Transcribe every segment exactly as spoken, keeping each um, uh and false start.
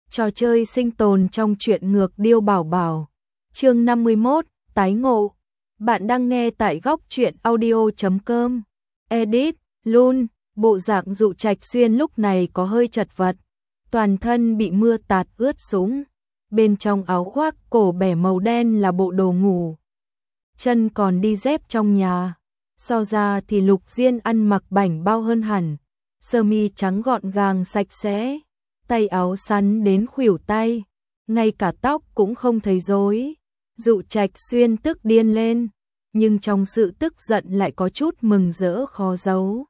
Trò chơi sinh tồn trong truyện ngược Điêu Bảo Bảo. Chương năm mươi mốt, tái ngộ. Bạn đang nghe tại góc truyện audio chấm com. Edit, Lun, bộ dạng Dụ Trạch Xuyên lúc này có hơi chật vật, toàn thân bị mưa tạt ướt sũng. Bên trong áo khoác cổ bẻ màu đen là bộ đồ ngủ. Chân còn đi dép trong nhà. So ra thì Lục Diên ăn mặc bảnh bao hơn hẳn. Sơ mi trắng gọn gàng sạch sẽ, tay áo sắn đến khuỷu tay, ngay cả tóc cũng không thấy rối. Dụ Trạch Xuyên tức điên lên, nhưng trong sự tức giận lại có chút mừng rỡ khó giấu.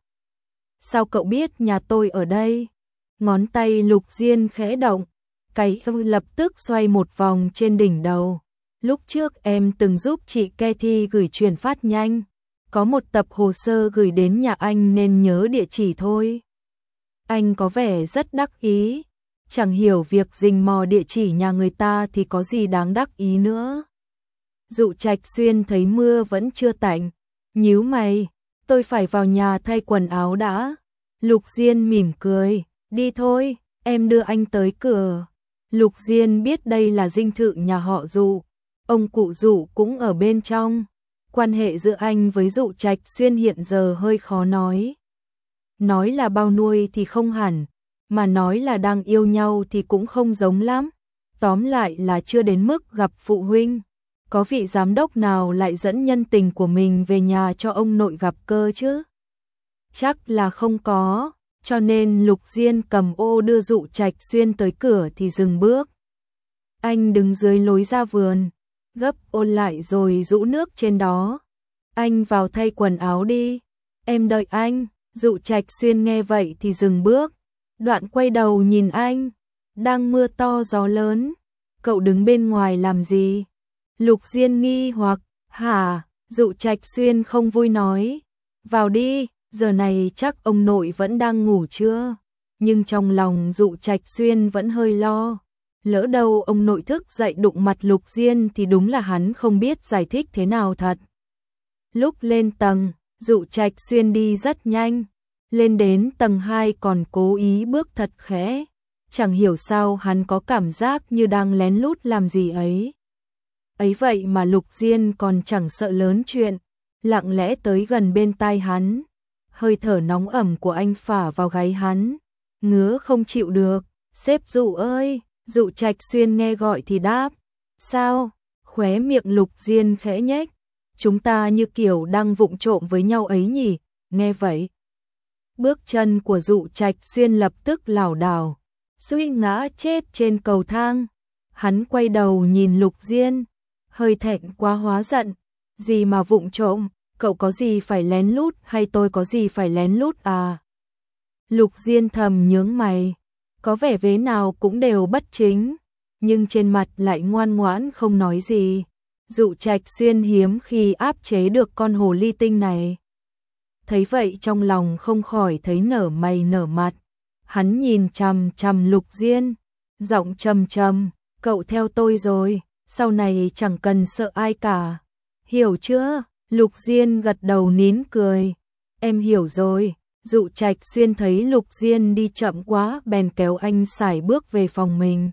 Sao cậu biết nhà tôi ở đây? Ngón tay Lục Diên khẽ động, cái lập tức xoay một vòng trên đỉnh đầu. Lúc trước em từng giúp chị Cathy gửi truyền phát nhanh, có một tập hồ sơ gửi đến nhà anh nên nhớ địa chỉ thôi. Anh có vẻ rất đắc ý, chẳng hiểu việc rình mò địa chỉ nhà người ta thì có gì đáng đắc ý nữa. Dụ Trạch Xuyên thấy mưa vẫn chưa tạnh, nhíu mày, tôi phải vào nhà thay quần áo đã. Lục Diên mỉm cười, đi thôi, em đưa anh tới cửa. Lục Diên biết đây là dinh thự nhà họ Dụ, ông cụ Dụ cũng ở bên trong. Quan hệ giữa anh với Dụ Trạch Xuyên hiện giờ hơi khó nói. Nói là bao nuôi thì không hẳn, mà nói là đang yêu nhau thì cũng không giống lắm. Tóm lại là chưa đến mức gặp phụ huynh. Có vị giám đốc nào lại dẫn nhân tình của mình về nhà cho ông nội gặp cơ chứ? Chắc là không có, cho nên Lục Diên cầm ô đưa Dụ Trạch Xuyên tới cửa thì dừng bước. Anh đứng dưới lối ra vườn, gấp ôn lại rồi rũ nước trên đó. Anh vào thay quần áo đi, em đợi anh. Dụ Trạch Xuyên nghe vậy thì dừng bước, đoạn quay đầu nhìn anh. Đang mưa to gió lớn, cậu đứng bên ngoài làm gì? Lục Diên nghi hoặc, hả? Dụ Trạch Xuyên không vui nói, vào đi, giờ này chắc ông nội vẫn đang ngủ chưa? Nhưng trong lòng Dụ Trạch Xuyên vẫn hơi lo, lỡ đâu ông nội thức dậy đụng mặt Lục Diên thì đúng là hắn không biết giải thích thế nào thật. Lúc lên tầng, Dụ Trạch Xuyên đi rất nhanh, lên đến tầng hai còn cố ý bước thật khẽ, chẳng hiểu sao hắn có cảm giác như đang lén lút làm gì ấy. Ấy vậy mà Lục Diên còn chẳng sợ lớn chuyện, lặng lẽ tới gần bên tai hắn, hơi thở nóng ẩm của anh phả vào gáy hắn, ngứa không chịu được. Sếp Dụ ơi! Dụ Trạch Xuyên nghe gọi thì đáp, sao? Khóe miệng Lục Diên khẽ nhếch, chúng ta như kiểu đang vụng trộm với nhau ấy nhỉ? Nghe vậy, bước chân của Dụ Trạch Xuyên lập tức lảo đảo, suýt ngã chết trên cầu thang. Hắn quay đầu nhìn Lục Diên, hơi thẹn quá hóa giận, gì mà vụng trộm, cậu có gì phải lén lút hay tôi có gì phải lén lút à? Lục Diên thầm nhướng mày, có vẻ vế nào cũng đều bất chính, nhưng trên mặt lại ngoan ngoãn không nói gì. Dụ Trạch Xuyên hiếm khi áp chế được con hồ ly tinh này. Thấy vậy trong lòng không khỏi thấy nở mày nở mặt. Hắn nhìn chằm chằm Lục Diên, giọng trầm trầm, cậu theo tôi rồi, sau này chẳng cần sợ ai cả. Hiểu chưa? Lục Diên gật đầu nín cười. Em hiểu rồi. Dụ Trạch Xuyên thấy Lục Diên đi chậm quá bèn kéo anh sải bước về phòng mình.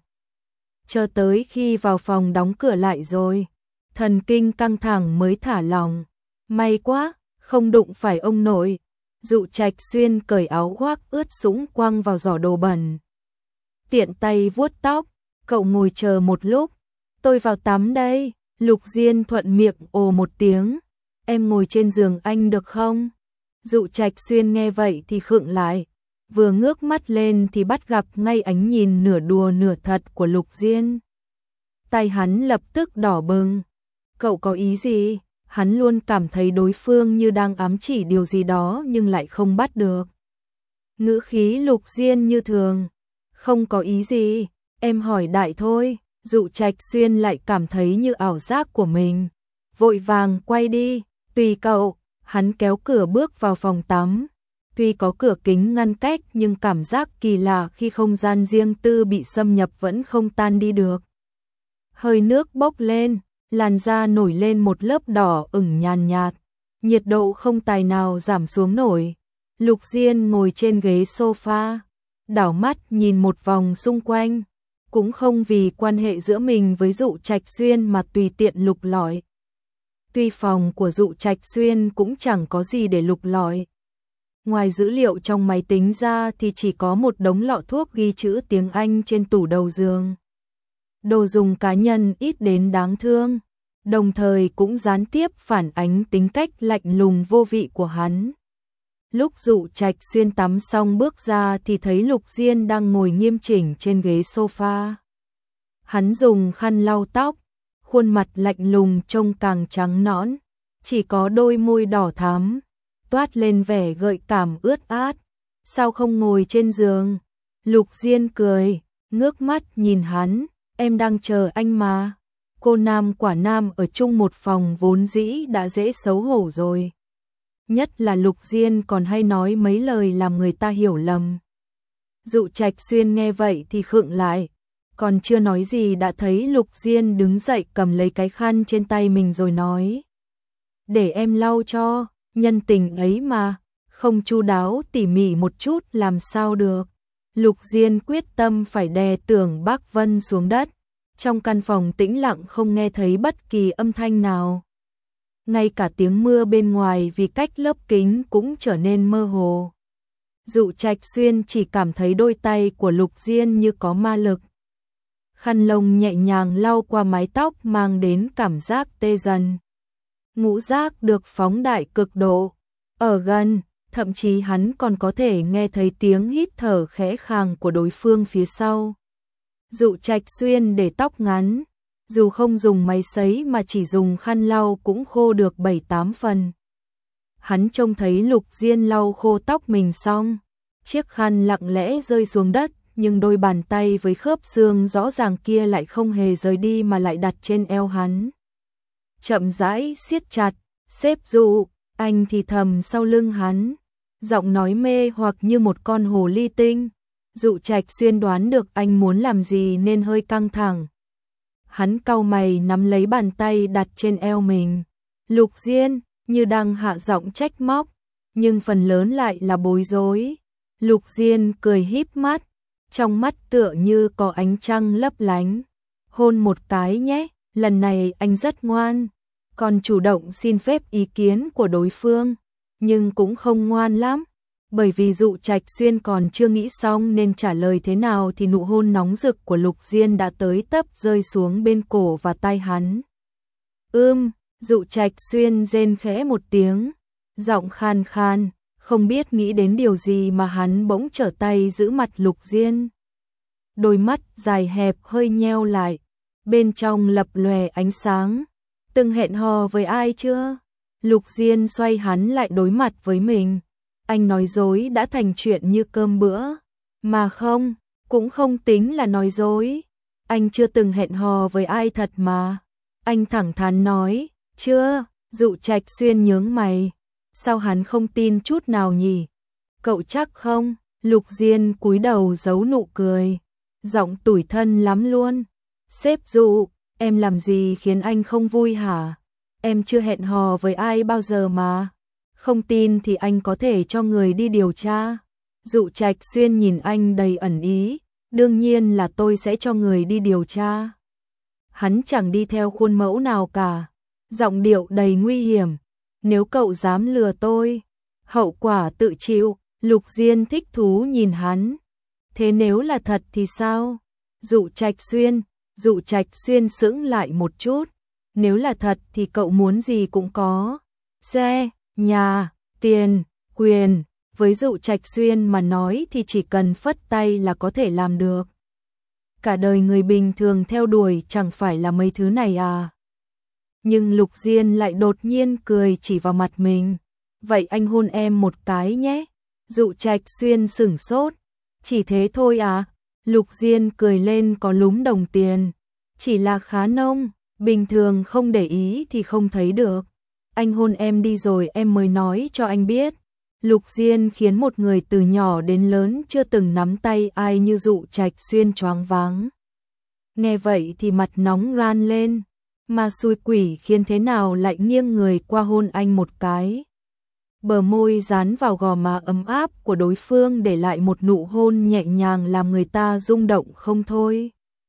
Chờ tới khi vào phòng đóng cửa lại rồi, thần kinh căng thẳng mới thả lỏng. May quá, không đụng phải ông nội. Dụ Trạch Xuyên cởi áo khoác ướt sũng quăng vào giỏ đồ bẩn. Tiện tay vuốt tóc, cậu ngồi chờ một lúc. Tôi vào tắm đây. Lục Diên thuận miệng ồ một tiếng. Em ngồi trên giường anh được không? Dụ Trạch Xuyên nghe vậy thì khựng lại, vừa ngước mắt lên thì bắt gặp ngay ánh nhìn nửa đùa nửa thật của Lục Diên. Tay hắn lập tức đỏ bừng. Cậu có ý gì? Hắn luôn cảm thấy đối phương như đang ám chỉ điều gì đó nhưng lại không bắt được. Ngữ khí Lục Diên như thường. Không có ý gì, em hỏi đại thôi. Dụ Trạch Xuyên lại cảm thấy như ảo giác của mình, vội vàng quay đi, tùy cậu. Hắn kéo cửa bước vào phòng tắm. Tuy có cửa kính ngăn cách nhưng cảm giác kỳ lạ khi không gian riêng tư bị xâm nhập vẫn không tan đi được. Hơi nước bốc lên, làn da nổi lên một lớp đỏ ửng nhàn nhạt, nhiệt độ không tài nào giảm xuống nổi. Lục Diên ngồi trên ghế sofa, đảo mắt nhìn một vòng xung quanh, cũng không vì quan hệ giữa mình với Dụ Trạch Xuyên mà tùy tiện lục lọi. Tuy phòng của Dụ Trạch Xuyên cũng chẳng có gì để lục lọi. Ngoài dữ liệu trong máy tính ra thì chỉ có một đống lọ thuốc ghi chữ tiếng Anh trên tủ đầu giường. Đồ dùng cá nhân ít đến đáng thương, đồng thời cũng gián tiếp phản ánh tính cách lạnh lùng vô vị của hắn. Lúc Dụ Trạch Xuyên tắm xong bước ra thì thấy Lục Diên đang ngồi nghiêm chỉnh trên ghế sofa. Hắn dùng khăn lau tóc, khuôn mặt lạnh lùng trông càng trắng nõn, chỉ có đôi môi đỏ thắm, toát lên vẻ gợi cảm ướt át. Sao không ngồi trên giường? Lục Diên cười, ngước mắt nhìn hắn, em đang chờ anh mà. Cô nam quả nam ở chung một phòng vốn dĩ đã dễ xấu hổ rồi. Nhất là Lục Diên còn hay nói mấy lời làm người ta hiểu lầm. Dụ Trạch Xuyên nghe vậy thì khựng lại, còn chưa nói gì đã thấy Lục Diên đứng dậy cầm lấy cái khăn trên tay mình rồi nói: để em lau cho, nhân tình ấy mà, không chu đáo tỉ mỉ một chút làm sao được. Lục Diên quyết tâm phải đè Tưởng Bác Vân xuống đất. Trong căn phòng tĩnh lặng không nghe thấy bất kỳ âm thanh nào. Ngay cả tiếng mưa bên ngoài vì cách lớp kính cũng trở nên mơ hồ. Dụ Trạch Xuyên chỉ cảm thấy đôi tay của Lục Diên như có ma lực. Khăn lông nhẹ nhàng lau qua mái tóc mang đến cảm giác tê dần. Ngũ giác được phóng đại cực độ. Ở gần, thậm chí hắn còn có thể nghe thấy tiếng hít thở khẽ khàng của đối phương phía sau. Dụ Trạch Xuyên để tóc ngắn, dù không dùng máy sấy mà chỉ dùng khăn lau cũng khô được bảy tám phần. Hắn trông thấy Lục Diên lau khô tóc mình xong, chiếc khăn lặng lẽ rơi xuống đất, nhưng đôi bàn tay với khớp xương rõ ràng kia lại không hề rời đi mà lại đặt trên eo hắn. Chậm rãi siết chặt, xếp Dụ, anh thì thầm sau lưng hắn, giọng nói mê hoặc như một con hồ ly tinh. Dụ Trạch Xuyên đoán được anh muốn làm gì nên hơi căng thẳng. Hắn cau mày nắm lấy bàn tay đặt trên eo mình. Lục Diên, như đang hạ giọng trách móc, nhưng phần lớn lại là bối rối. Lục Diên cười híp mắt, trong mắt tựa như có ánh trăng lấp lánh. Hôn một cái nhé, lần này anh rất ngoan. Còn chủ động xin phép ý kiến của đối phương, nhưng cũng không ngoan lắm. Bởi vì Dụ Trạch Xuyên còn chưa nghĩ xong nên trả lời thế nào thì nụ hôn nóng rực của Lục Diên đã tới tấp rơi xuống bên cổ và tai hắn. Ưm, Dụ Trạch Xuyên rên khẽ một tiếng, giọng khan khan, không biết nghĩ đến điều gì mà hắn bỗng trở tay giữ mặt Lục Diên. Đôi mắt dài hẹp hơi nheo lại, bên trong lập lòe ánh sáng. Từng hẹn hò với ai chưa? Lục Diên xoay hắn lại đối mặt với mình. Anh nói dối đã thành chuyện như cơm bữa. Mà không, cũng không tính là nói dối. Anh chưa từng hẹn hò với ai thật mà. Anh thẳng thắn nói, chưa. Dụ Trạch Xuyên nhướng mày. Sao hắn không tin chút nào nhỉ? Cậu chắc không? Lục Diên cúi đầu giấu nụ cười, giọng tủi thân lắm luôn. Sếp Dụ, em làm gì khiến anh không vui hả? Em chưa hẹn hò với ai bao giờ mà. Không tin thì anh có thể cho người đi điều tra. Dụ Trạch Xuyên nhìn anh đầy ẩn ý, đương nhiên là tôi sẽ cho người đi điều tra. Hắn chẳng đi theo khuôn mẫu nào cả, giọng điệu đầy nguy hiểm. Nếu cậu dám lừa tôi, hậu quả tự chịu. Lục Diên thích thú nhìn hắn. Thế nếu là thật thì sao? Dụ Trạch Xuyên, Dụ Trạch Xuyên sững lại một chút. Nếu là thật thì cậu muốn gì cũng có. Xe, nhà, tiền, quyền. Với Dụ Trạch Xuyên mà nói thì chỉ cần phất tay là có thể làm được. Cả đời người bình thường theo đuổi chẳng phải là mấy thứ này à? Nhưng Lục Diên lại đột nhiên cười chỉ vào mặt mình. Vậy anh hôn em một cái nhé. Dụ Trạch Xuyên sửng sốt. Chỉ thế thôi à? Lục Diên cười lên có lúm đồng tiền. Chỉ là khá nông, bình thường không để ý thì không thấy được. Anh hôn em đi rồi em mới nói cho anh biết. Lục Diên khiến một người từ nhỏ đến lớn chưa từng nắm tay ai như Dụ Trạch Xuyên choáng váng. Nghe vậy thì mặt nóng ran lên, mà xui quỷ khiến thế nào lại nghiêng người qua hôn anh một cái. Bờ môi dán vào gò má ấm áp của đối phương để lại một nụ hôn nhẹ nhàng làm người ta rung động không thôi.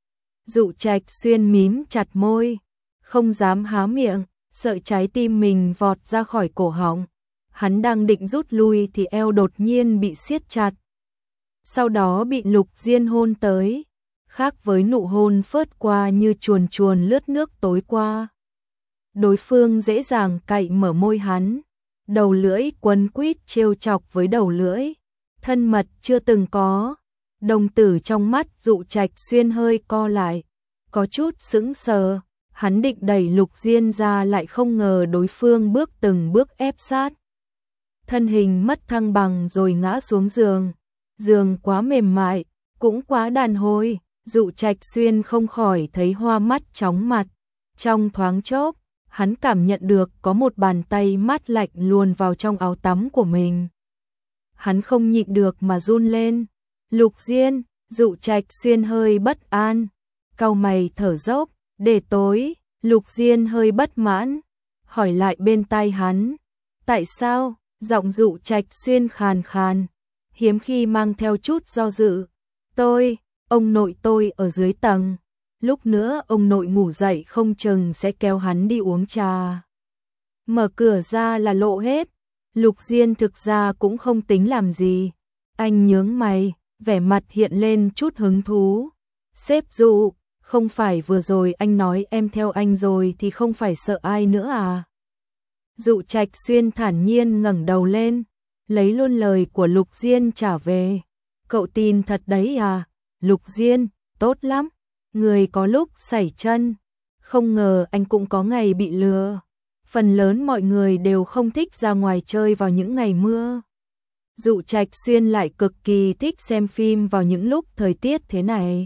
Dụ Trạch Xuyên mím chặt môi, không dám há miệng, sợ trái tim mình vọt ra khỏi cổ họng. Hắn đang định rút lui thì eo đột nhiên bị siết chặt. Sau đó bị Lục Diên hôn tới, khác với nụ hôn phớt qua như chuồn chuồn lướt nước tối qua. Đối phương dễ dàng cạy mở môi hắn, đầu lưỡi quấn quýt trêu chọc với đầu lưỡi, thân mật chưa từng có. Đồng tử trong mắt Dụ Trạch Xuyên hơi co lại, có chút sững sờ, hắn định đẩy Lục Diên ra lại không ngờ đối phương bước từng bước ép sát. Thân hình mất thăng bằng rồi ngã xuống giường, giường quá mềm mại, cũng quá đàn hồi, Dụ Trạch Xuyên không khỏi thấy hoa mắt chóng mặt. Trong thoáng chốc, hắn cảm nhận được có một bàn tay mát lạnh luồn vào trong áo tắm của mình. Hắn không nhịn được mà run lên. Lục Diên, Dụ Trạch Xuyên hơi bất an, cau mày thở dốc, để tối. Lục Diên hơi bất mãn, hỏi lại bên tai hắn, tại sao? Giọng Dụ Trạch Xuyên khàn khàn, hiếm khi mang theo chút do dự. Tôi, ông nội tôi ở dưới tầng, lúc nữa ông nội ngủ dậy không chừng sẽ kéo hắn đi uống trà. Mở cửa ra là lộ hết. Lục Diên thực ra cũng không tính làm gì. Anh nhướng mày, vẻ mặt hiện lên chút hứng thú. Sếp Dụ, không phải vừa rồi anh nói em theo anh rồi thì không phải sợ ai nữa à? Dụ Trạch Xuyên thản nhiên ngẩng đầu lên, lấy luôn lời của Lục Diên trả về. Cậu tin thật đấy à? Lục Diên, tốt lắm. Người có lúc sẩy chân. Không ngờ anh cũng có ngày bị lừa. Phần lớn mọi người đều không thích ra ngoài chơi vào những ngày mưa. Dụ Trạch Xuyên lại cực kỳ thích xem phim vào những lúc thời tiết thế này.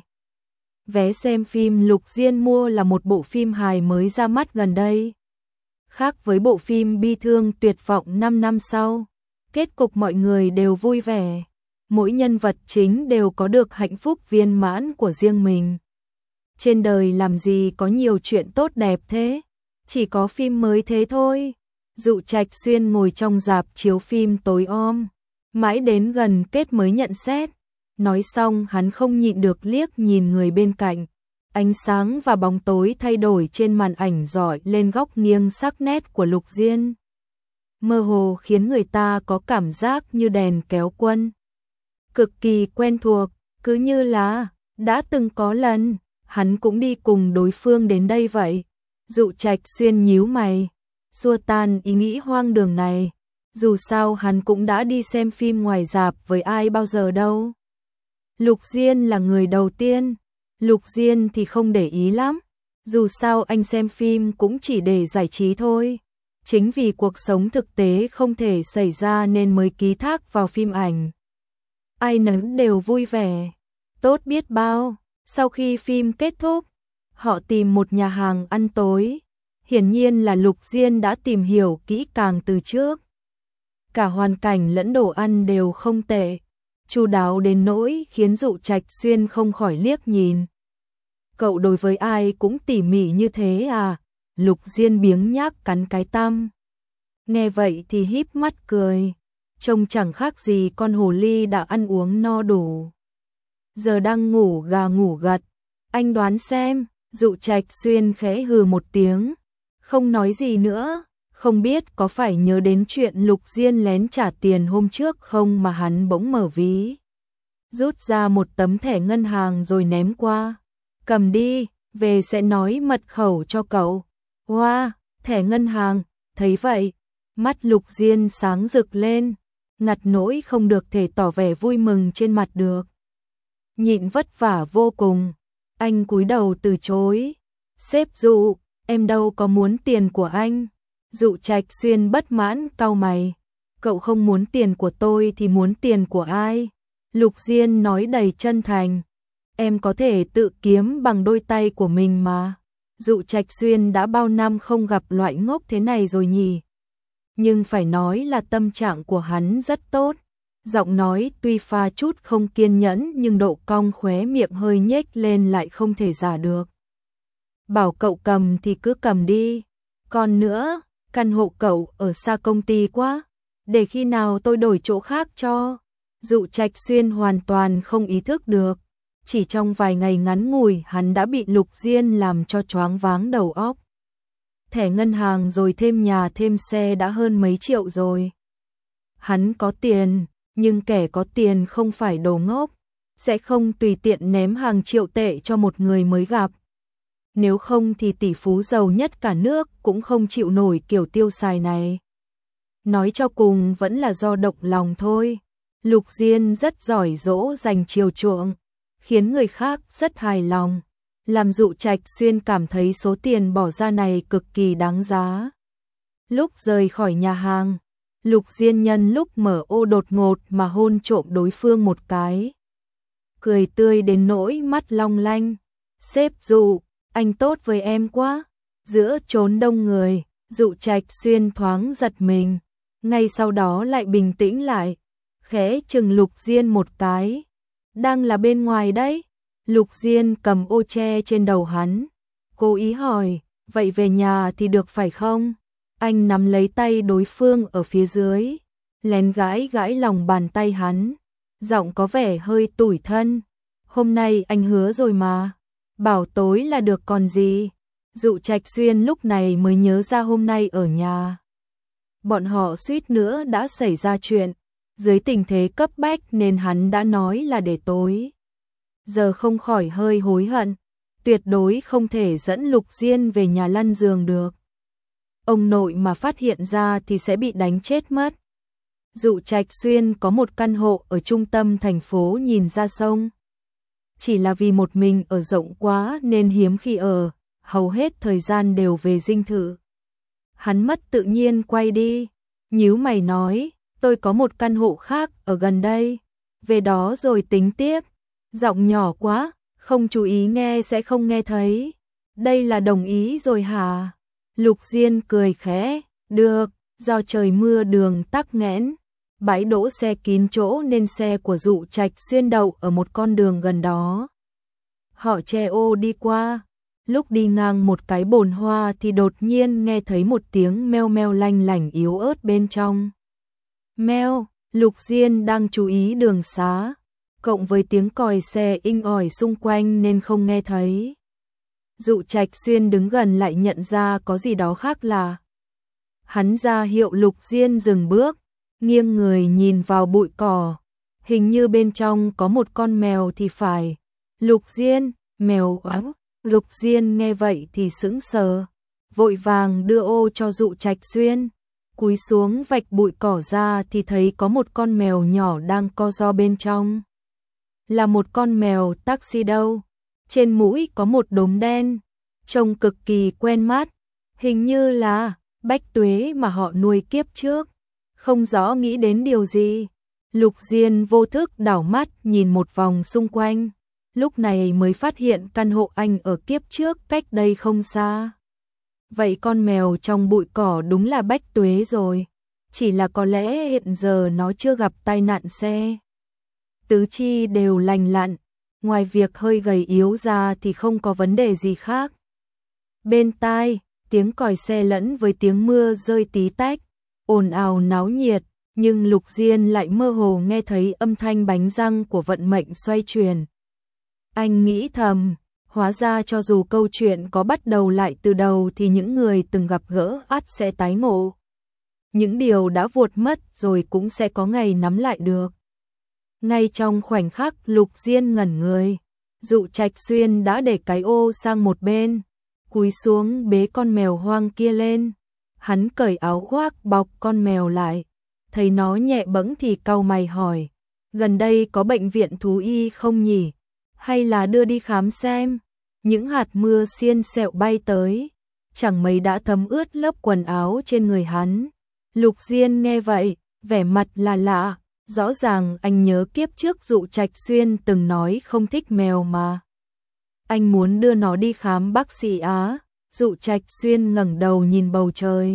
Vé xem phim Lục Diên mua là một bộ phim hài mới ra mắt gần đây. Khác với bộ phim bi thương tuyệt vọng năm năm sau, kết cục mọi người đều vui vẻ. Mỗi nhân vật chính đều có được hạnh phúc viên mãn của riêng mình. Trên đời làm gì có nhiều chuyện tốt đẹp thế, chỉ có phim mới thế thôi. Dụ Trạch Xuyên ngồi trong rạp chiếu phim tối om, mãi đến gần kết mới nhận xét. Nói xong hắn không nhịn được liếc nhìn người bên cạnh. Ánh sáng và bóng tối thay đổi trên màn ảnh rọi lên góc nghiêng sắc nét của Lục Diên. Mơ hồ khiến người ta có cảm giác như đèn kéo quân. Cực kỳ quen thuộc, cứ như là đã từng có lần hắn cũng đi cùng đối phương đến đây vậy. Dụ Trạch Xuyên nhíu mày, xua tan ý nghĩ hoang đường này. Dù sao hắn cũng đã đi xem phim ngoài rạp với ai bao giờ đâu. Lục Diên là người đầu tiên. Lục Diên thì không để ý lắm. Dù sao anh xem phim cũng chỉ để giải trí thôi. Chính vì cuộc sống thực tế không thể xảy ra nên mới ký thác vào phim ảnh. Ai nấy đều vui vẻ, tốt biết bao. Sau khi phim kết thúc, họ tìm một nhà hàng ăn tối. Hiển nhiên là Lục Diên đã tìm hiểu kỹ càng từ trước. Cả hoàn cảnh lẫn đồ ăn đều không tệ, chu đáo đến nỗi khiến Dụ Trạch Xuyên không khỏi liếc nhìn. Cậu đối với ai cũng tỉ mỉ như thế à? Lục Diên biếng nhác cắn cái tăm. Nghe vậy thì híp mắt cười, trông chẳng khác gì con hồ ly đã ăn uống no đủ. Giờ đang ngủ gà ngủ gật, anh đoán xem. Dụ Trạch Xuyên khẽ hừ một tiếng, không nói gì nữa. Không biết có phải nhớ đến chuyện Lục Diên lén trả tiền hôm trước không mà hắn bỗng mở ví, rút ra một tấm thẻ ngân hàng rồi ném qua. Cầm đi, về sẽ nói mật khẩu cho cậu. Wow, thẻ ngân hàng, thấy vậy, mắt Lục Diên sáng rực lên, ngặt nỗi không được thể tỏ vẻ vui mừng trên mặt được. Nhịn vất vả vô cùng, anh cúi đầu từ chối. Sếp Dụ, em đâu có muốn tiền của anh. Dụ Trạch Xuyên bất mãn cau mày. Cậu không muốn tiền của tôi thì muốn tiền của ai? Lục Diên nói đầy chân thành. Em có thể tự kiếm bằng đôi tay của mình mà. Dụ Trạch Xuyên đã bao năm không gặp loại ngốc thế này rồi nhỉ. Nhưng phải nói là tâm trạng của hắn rất tốt. Giọng nói tuy pha chút không kiên nhẫn nhưng độ cong khóe miệng hơi nhếch lên lại không thể giả được. Bảo cậu cầm thì cứ cầm đi. Còn nữa, căn hộ cậu ở xa công ty quá, để khi nào tôi đổi chỗ khác cho. Dụ Trạch Xuyên hoàn toàn không ý thức được, chỉ trong vài ngày ngắn ngủi hắn đã bị Lục Diên làm cho choáng váng đầu óc. Thẻ ngân hàng rồi thêm nhà thêm xe đã hơn mấy triệu rồi. Hắn có tiền, nhưng kẻ có tiền không phải đồ ngốc, sẽ không tùy tiện ném hàng triệu tệ cho một người mới gặp. Nếu không thì tỷ phú giàu nhất cả nước cũng không chịu nổi kiểu tiêu xài này. Nói cho cùng vẫn là do động lòng thôi. Lục Diên rất giỏi dỗ dành chiều chuộng, khiến người khác rất hài lòng, làm Dụ Trạch Xuyên cảm thấy số tiền bỏ ra này cực kỳ đáng giá. Lúc rời khỏi nhà hàng, Lục Diên nhân lúc mở ô đột ngột mà hôn trộm đối phương một cái. Cười tươi đến nỗi mắt long lanh. Sếp Dụ, anh tốt với em quá. Giữa chốn đông người, Dụ Trạch Xuyên thoáng giật mình, ngay sau đó lại bình tĩnh lại, khẽ chừng Lục Diên một cái. Đang là bên ngoài đấy. Lục Diên cầm ô che trên đầu hắn, cố ý hỏi, vậy về nhà thì được phải không? Anh nắm lấy tay đối phương ở phía dưới, lén gãi gãi lòng bàn tay hắn, giọng có vẻ hơi tủi thân. Hôm nay anh hứa rồi mà, bảo tối là được còn gì. Dụ Trạch Xuyên lúc này mới nhớ ra hôm nay ở nhà bọn họ suýt nữa đã xảy ra chuyện, dưới tình thế cấp bách nên hắn đã nói là để tối. Giờ không khỏi hơi hối hận, tuyệt đối không thể dẫn Lục Diên về nhà lăn giường được. Ông nội mà phát hiện ra thì sẽ bị đánh chết mất. Dụ Trạch Xuyên có một căn hộ ở trung tâm thành phố nhìn ra sông. Chỉ là vì một mình ở rộng quá nên hiếm khi ở, hầu hết thời gian đều về dinh thự. Hắn mất tự nhiên quay đi, nhíu mày nói, tôi có một căn hộ khác ở gần đây, về đó rồi tính tiếp. Giọng nhỏ quá, không chú ý nghe sẽ không nghe thấy. Đây là đồng ý rồi hả? Lục Diên cười khẽ, được, do trời mưa đường tắc nghẽn, bãi đỗ xe kín chỗ nên xe của Dụ Trạch Xuyên đậu ở một con đường gần đó. Họ che ô đi qua, lúc đi ngang một cái bồn hoa thì đột nhiên nghe thấy một tiếng meo meo lanh lảnh yếu ớt bên trong. Meo, Lục Diên đang chú ý đường xá, cộng với tiếng còi xe inh ỏi xung quanh nên không nghe thấy. Dụ Trạch Xuyên đứng gần lại nhận ra có gì đó khác lạ. Hắn ra hiệu Lục Diên dừng bước, nghiêng người nhìn vào bụi cỏ, hình như bên trong có một con mèo thì phải. Lục Diên, mèo ấm. Lục Diên nghe vậy thì sững sờ, vội vàng đưa ô cho Dụ Trạch Xuyên, cúi xuống vạch bụi cỏ ra thì thấy có một con mèo nhỏ đang co ro bên trong. Là một con mèo taxi đâu, trên mũi có một đốm đen, trông cực kỳ quen mắt, hình như là Bách Tuế mà họ nuôi kiếp trước. Không rõ nghĩ đến điều gì, Lục Diên vô thức đảo mắt nhìn một vòng xung quanh, lúc này mới phát hiện căn hộ anh ở kiếp trước cách đây không xa. Vậy con mèo trong bụi cỏ đúng là Bách Tuế rồi, chỉ là có lẽ hiện giờ nó chưa gặp tai nạn xe. Tứ chi đều lành lặn, ngoài việc hơi gầy yếu ra thì không có vấn đề gì khác. Bên tai, tiếng còi xe lẫn với tiếng mưa rơi tí tách, ồn ào náo nhiệt, nhưng Lục Diên lại mơ hồ nghe thấy âm thanh bánh răng của vận mệnh xoay chuyển. Anh nghĩ thầm, hóa ra cho dù câu chuyện có bắt đầu lại từ đầu thì những người từng gặp gỡ ắt sẽ tái ngộ. Những điều đã vuột mất rồi cũng sẽ có ngày nắm lại được. Ngay trong khoảnh khắc Lục Diên ngẩn người, Dụ Trạch Xuyên đã để cái ô sang một bên, cúi xuống bế con mèo hoang kia lên. Hắn cởi áo khoác bọc con mèo lại, thấy nó nhẹ bẫng thì cau mày hỏi, gần đây có bệnh viện thú y không nhỉ? Hay là đưa đi khám xem? Những hạt mưa xiên xẹo bay tới, chẳng mấy đã thấm ướt lớp quần áo trên người hắn. Lục Diên nghe vậy, vẻ mặt là lạ, rõ ràng anh nhớ kiếp trước Dụ Trạch Xuyên từng nói không thích mèo mà. Anh muốn đưa nó đi khám bác sĩ á. Dụ Trạch Xuyên ngẩng đầu nhìn bầu trời.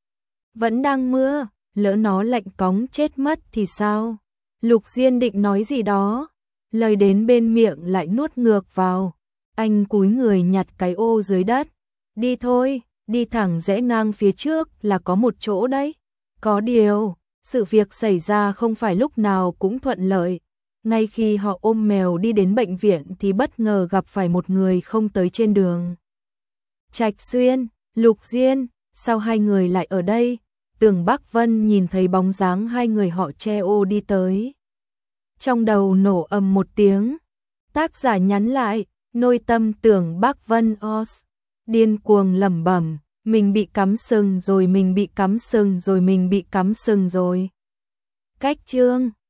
Vẫn đang mưa, lỡ nó lạnh cóng chết mất thì sao? Lục Diên định nói gì đó, lời đến bên miệng lại nuốt ngược vào. Anh cúi người nhặt cái ô dưới đất. Đi thôi, đi thẳng rẽ ngang phía trước là có một chỗ đấy. Có điều, sự việc xảy ra không phải lúc nào cũng thuận lợi. Ngay khi họ ôm mèo đi đến bệnh viện thì bất ngờ gặp phải một người không tới trên đường. Trạch Xuyên, Lục Diên, sao hai người lại ở đây? Tưởng Bắc Vân nhìn thấy bóng dáng hai người họ che ô đi tới. Trong đầu nổ ầm một tiếng. Tác giả nhắn lại, nôi tâm Tưởng Bắc Vân os. Điên cuồng lẩm bẩm, mình bị cắm sừng rồi, mình bị cắm sừng rồi, mình bị cắm sừng rồi. Cách chương